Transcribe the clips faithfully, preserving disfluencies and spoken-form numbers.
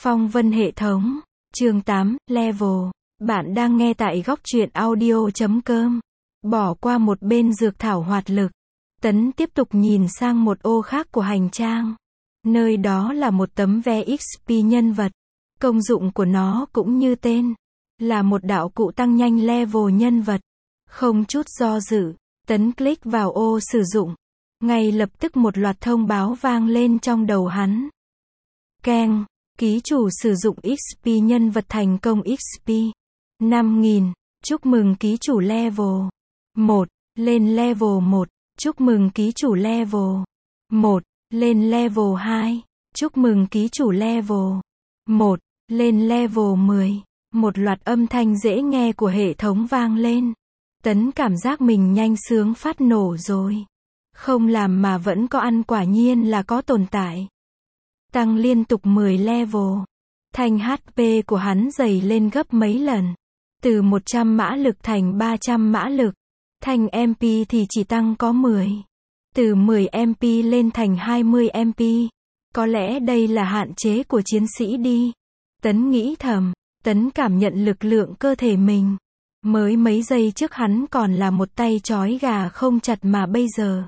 Phong vân hệ thống. Chương tám, Level. Bạn đang nghe tại góc truyện audio chấm com. Bỏ qua một bên dược thảo hoạt lực. Tấn tiếp tục nhìn sang một ô khác của hành trang. Nơi đó là một tấm vé ích pê nhân vật. Công dụng của nó cũng như tên. Là một đạo cụ tăng nhanh level nhân vật. Không chút do dự, Tấn click vào ô sử dụng. Ngay lập tức một loạt thông báo vang lên trong đầu hắn. Keng, ký chủ sử dụng ích pê nhân vật thành công ích pê năm nghìn. Chúc mừng ký chủ level một, lên level một. Chúc mừng ký chủ level một, lên level hai. Chúc mừng ký chủ level một, lên level mười. Một loạt âm thanh dễ nghe của hệ thống vang lên. Tấn cảm giác mình nhanh sướng phát nổ rồi. Không làm mà vẫn có ăn, quả nhiên là có tồn tại. Tăng liên tục mười level. Thanh hát pê của hắn dày lên gấp mấy lần. Từ một trăm mã lực thành ba trăm mã lực. Thanh em pê thì chỉ tăng có mười. Từ mười em pê lên thành hai mươi em pê. Có lẽ đây là hạn chế của chiến sĩ đi. Tấn nghĩ thầm. Tấn cảm nhận lực lượng cơ thể mình. Mới mấy giây trước hắn còn là một tay trói gà không chặt mà bây giờ.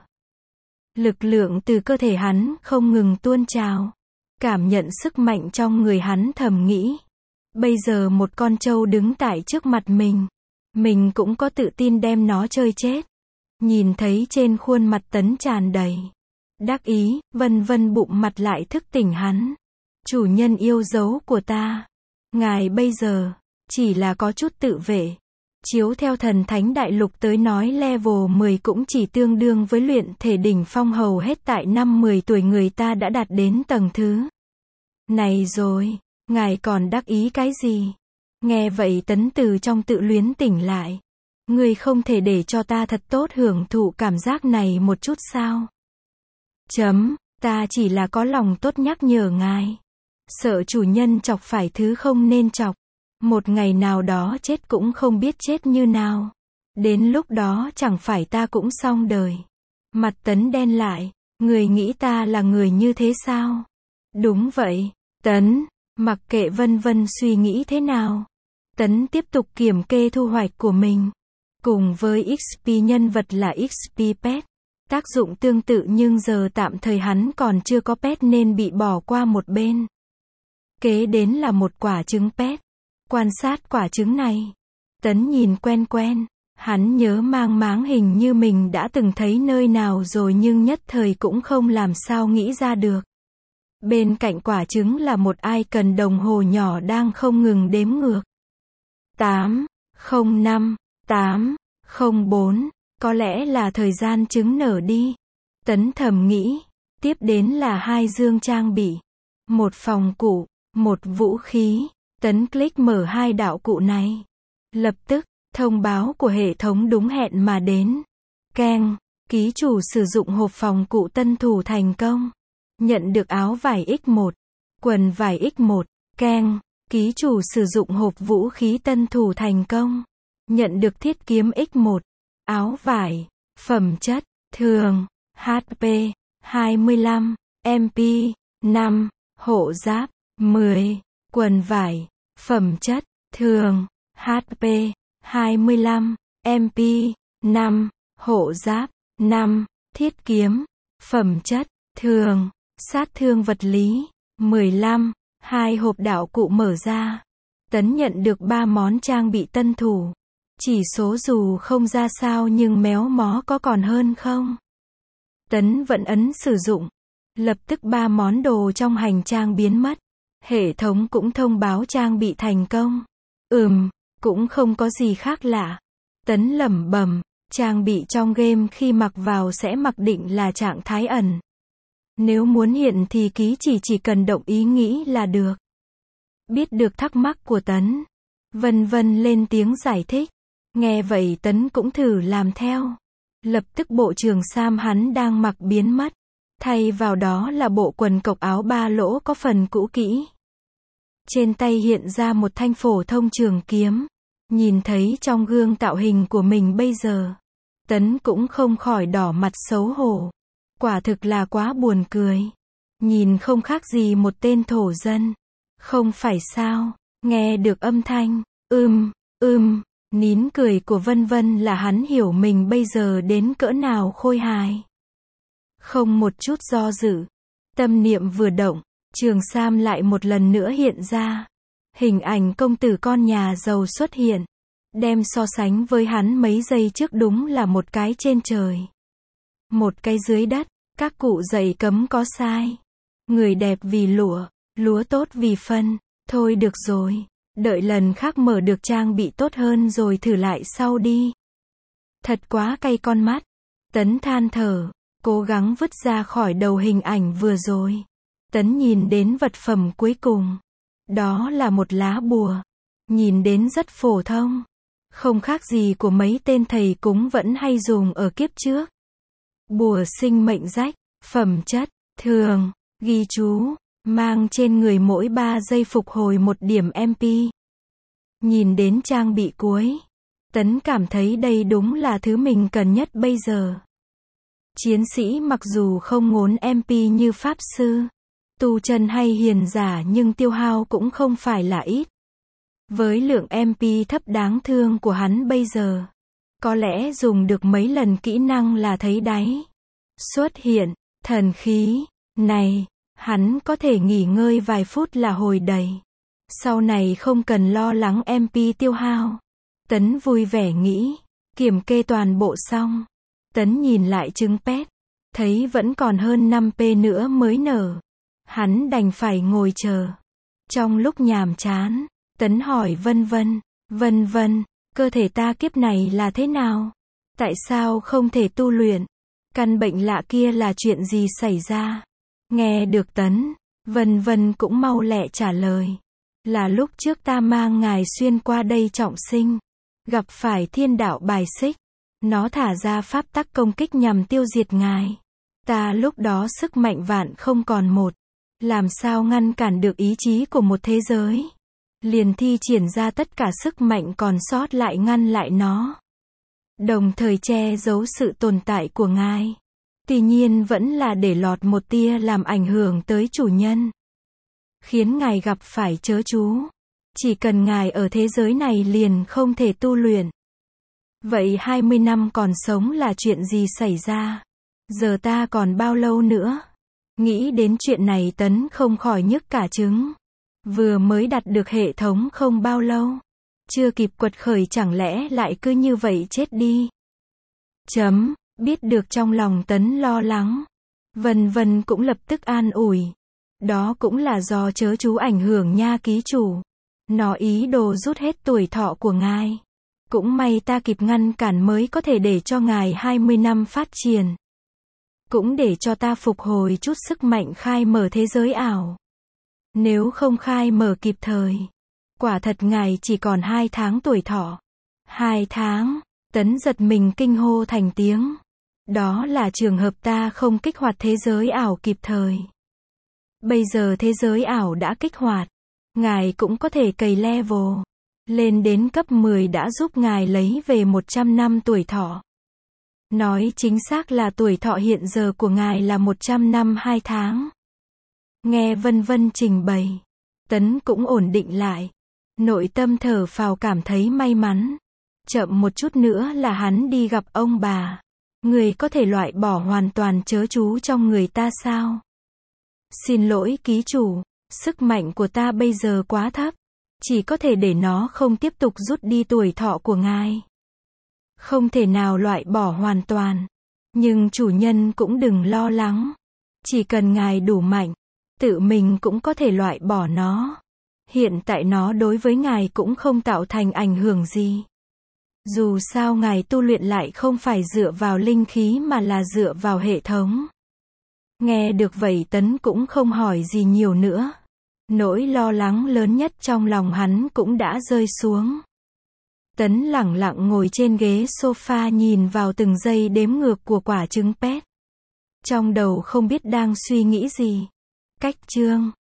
Lực lượng từ cơ thể hắn không ngừng tuôn trào. Cảm nhận sức mạnh trong người hắn, thầm nghĩ. Bây giờ một con trâu đứng tại trước mặt mình. Mình cũng có tự tin đem nó chơi chết. Nhìn thấy trên khuôn mặt Tấn tràn đầy đắc ý, vân vân bụng mặt lại thức tỉnh hắn. Chủ nhân yêu dấu của ta. Ngài bây giờ chỉ là có chút tự vệ. Chiếu theo thần thánh đại lục tới nói level mười cũng chỉ tương đương với luyện thể đỉnh phong, hầu hết tại năm mười tuổi người ta đã đạt đến tầng thứ này rồi. Ngài còn đắc ý cái gì? Nghe vậy Tấn từ trong tự luyến tỉnh lại. Ngươi không thể để cho ta thật tốt hưởng thụ cảm giác này một chút sao? Chấm, ta chỉ là có lòng tốt nhắc nhở ngài. Sợ chủ nhân chọc phải thứ không nên chọc. Một ngày nào đó chết cũng không biết chết như nào. Đến lúc đó chẳng phải ta cũng xong đời. Mặt Tấn đen lại. Người nghĩ ta là người như thế sao? Đúng vậy, Tấn. Mặc kệ vân vân suy nghĩ thế nào. Tấn tiếp tục kiểm kê thu hoạch của mình. Cùng với ích pê nhân vật là ích pê pet. Tác dụng tương tự nhưng giờ tạm thời hắn còn chưa có pet nên bị bỏ qua một bên. Kế đến là một quả trứng pet. Quan sát quả trứng này. Tấn nhìn quen quen. Hắn nhớ mang máng hình như mình đã từng thấy nơi nào rồi nhưng nhất thời cũng không làm sao nghĩ ra được. Bên cạnh quả trứng là một icon đồng hồ nhỏ đang không ngừng đếm ngược. tám, không năm, tám, không bốn. Có lẽ là thời gian trứng nở đi. Tấn thầm nghĩ. Tiếp đến là hai dương trang bị. Một phòng cụ, một vũ khí. Tấn click mở hai đạo cụ này. Lập tức, thông báo của hệ thống đúng hẹn mà đến. Keng, ký chủ sử dụng hộp phòng cụ tân thủ thành công. Nhận được áo vải ích một, quần vải ích một. Keng, ký chủ sử dụng hộp vũ khí tân thủ thành công. Nhận được thiết kiếm ích một, áo vải, phẩm chất, thường, hát pê, hai mươi lăm, em pê, năm, hộ giáp, mười, quần vải, phẩm chất, thường, hát pê, hai mươi lăm, em pê, năm, hộ giáp, năm, thiết kiếm, phẩm chất, thường, sát thương vật lý, mười lăm, hai hộp đạo cụ mở ra. Tấn nhận được ba món trang bị tân thủ. Chỉ số dù không ra sao nhưng méo mó có còn hơn không? Tấn vẫn ấn sử dụng. Lập tức ba món đồ trong hành trang biến mất. Hệ thống cũng thông báo trang bị thành công. Ừm, cũng không có gì khác lạ. Tấn lẩm bẩm, trang bị trong game khi mặc vào sẽ mặc định là trạng thái ẩn. Nếu muốn hiện thì ký chỉ chỉ cần động ý nghĩ là được. Biết được thắc mắc của Tấn. Vân vân lên tiếng giải thích. Nghe vậy Tấn cũng thử làm theo. Lập tức bộ trường sam hắn đang mặc biến mất. Thay vào đó là bộ quần cộc áo ba lỗ có phần cũ kỹ. Trên tay hiện ra một thanh phổ thông trường kiếm. Nhìn thấy trong gương tạo hình của mình bây giờ. Tấn cũng không khỏi đỏ mặt xấu hổ. Quả thực là quá buồn cười. Nhìn không khác gì một tên thổ dân. Không phải sao? Nghe được âm thanh, ưm, ưm, nín cười của Vân Vân là hắn hiểu mình bây giờ đến cỡ nào khôi hài. Không một chút do dự. Tâm niệm vừa động, Trường Sam lại một lần nữa hiện ra. Hình ảnh công tử con nhà giàu xuất hiện. Đem so sánh với hắn mấy giây trước đúng là một cái trên trời. Một cái dưới đất, các cụ dạy cấm có sai. Người đẹp vì lụa, lúa tốt vì phân. Thôi được rồi, đợi lần khác mở được trang bị tốt hơn rồi thử lại sau đi. Thật quá cay con mắt. Tấn than thở, cố gắng vứt ra khỏi đầu hình ảnh vừa rồi. Tấn nhìn đến vật phẩm cuối cùng. Đó là một lá bùa. Nhìn đến rất phổ thông. Không khác gì của mấy tên thầy cúng vẫn hay dùng ở kiếp trước. Bùa sinh mệnh rách, phẩm chất, thường, ghi chú, mang trên người mỗi ba giây phục hồi một điểm em pê. Nhìn đến trang bị cuối. Tấn cảm thấy đây đúng là thứ mình cần nhất bây giờ. Chiến sĩ mặc dù không ngốn em pê như pháp sư, tu chân hay hiền giả nhưng tiêu hao cũng không phải là ít. Với lượng em pê thấp đáng thương của hắn bây giờ, có lẽ dùng được mấy lần kỹ năng là thấy đáy. Xuất hiện, thần khí, này, hắn có thể nghỉ ngơi vài phút là hồi đầy. Sau này không cần lo lắng em pê tiêu hao. Tấn vui vẻ nghĩ, kiểm kê toàn bộ xong. Tấn nhìn lại trứng pet, thấy vẫn còn hơn năm pê nữa mới nở. Hắn đành phải ngồi chờ. Trong lúc nhàm chán, Tấn hỏi Vân Vân, Vân Vân, cơ thể ta kiếp này là thế nào? Tại sao không thể tu luyện? Căn bệnh lạ kia là chuyện gì xảy ra? Nghe được Tấn, Vân Vân cũng mau lẹ trả lời. Là lúc trước ta mang ngài xuyên qua đây trọng sinh. Gặp phải thiên đạo bài xích. Nó thả ra pháp tắc công kích nhằm tiêu diệt ngài. Ta lúc đó sức mạnh vạn không còn một. Làm sao ngăn cản được ý chí của một thế giới? Liền thi triển ra tất cả sức mạnh còn sót lại ngăn lại nó. Đồng thời che giấu sự tồn tại của ngài. Tuy nhiên vẫn là để lọt một tia làm ảnh hưởng tới chủ nhân. Khiến ngài gặp phải chớ chú. Chỉ cần ngài ở thế giới này liền không thể tu luyện. Vậy hai mươi năm còn sống là chuyện gì xảy ra? Giờ ta còn bao lâu nữa? Nghĩ đến chuyện này Tấn không khỏi nhức cả trứng. Vừa mới đặt được hệ thống không bao lâu. Chưa kịp quật khởi chẳng lẽ lại cứ như vậy chết đi. Chấm, biết được trong lòng Tấn lo lắng. Vân Vân cũng lập tức an ủi. Đó cũng là do chớ chú ảnh hưởng nha ký chủ. Nó ý đồ rút hết tuổi thọ của ngài. Cũng may ta kịp ngăn cản mới có thể để cho ngài hai mươi năm phát triển. Cũng để cho ta phục hồi chút sức mạnh khai mở thế giới ảo. Nếu không khai mở kịp thời, quả thật ngài chỉ còn hai tháng tuổi thọ. Hai tháng, Tấn giật mình kinh hô thành tiếng. Đó là trường hợp ta không kích hoạt thế giới ảo kịp thời. Bây giờ thế giới ảo đã kích hoạt. Ngài cũng có thể cày level. Lên đến cấp mười đã giúp ngài lấy về một trăm năm tuổi thọ. Nói chính xác là tuổi thọ hiện giờ của ngài là một trăm năm hai tháng. Nghe Vân Vân trình bày, Tấn cũng ổn định lại. Nội tâm thở phào cảm thấy may mắn. Chậm một chút nữa là hắn đi gặp ông bà. Người có thể loại bỏ hoàn toàn chớ chú trong người ta sao? Xin lỗi ký chủ, sức mạnh của ta bây giờ quá thấp. Chỉ có thể để nó không tiếp tục rút đi tuổi thọ của ngài. Không thể nào loại bỏ hoàn toàn. Nhưng chủ nhân cũng đừng lo lắng. Chỉ cần ngài đủ mạnh, tự mình cũng có thể loại bỏ nó. Hiện tại nó đối với ngài cũng không tạo thành ảnh hưởng gì. Dù sao ngài tu luyện lại không phải dựa vào linh khí mà là dựa vào hệ thống. Nghe được vậy Tấn cũng không hỏi gì nhiều nữa. Nỗi lo lắng lớn nhất trong lòng hắn cũng đã rơi xuống. Tấn lẳng lặng ngồi trên ghế sofa nhìn vào từng giây đếm ngược của quả trứng pet. Trong đầu không biết đang suy nghĩ gì. Cách chương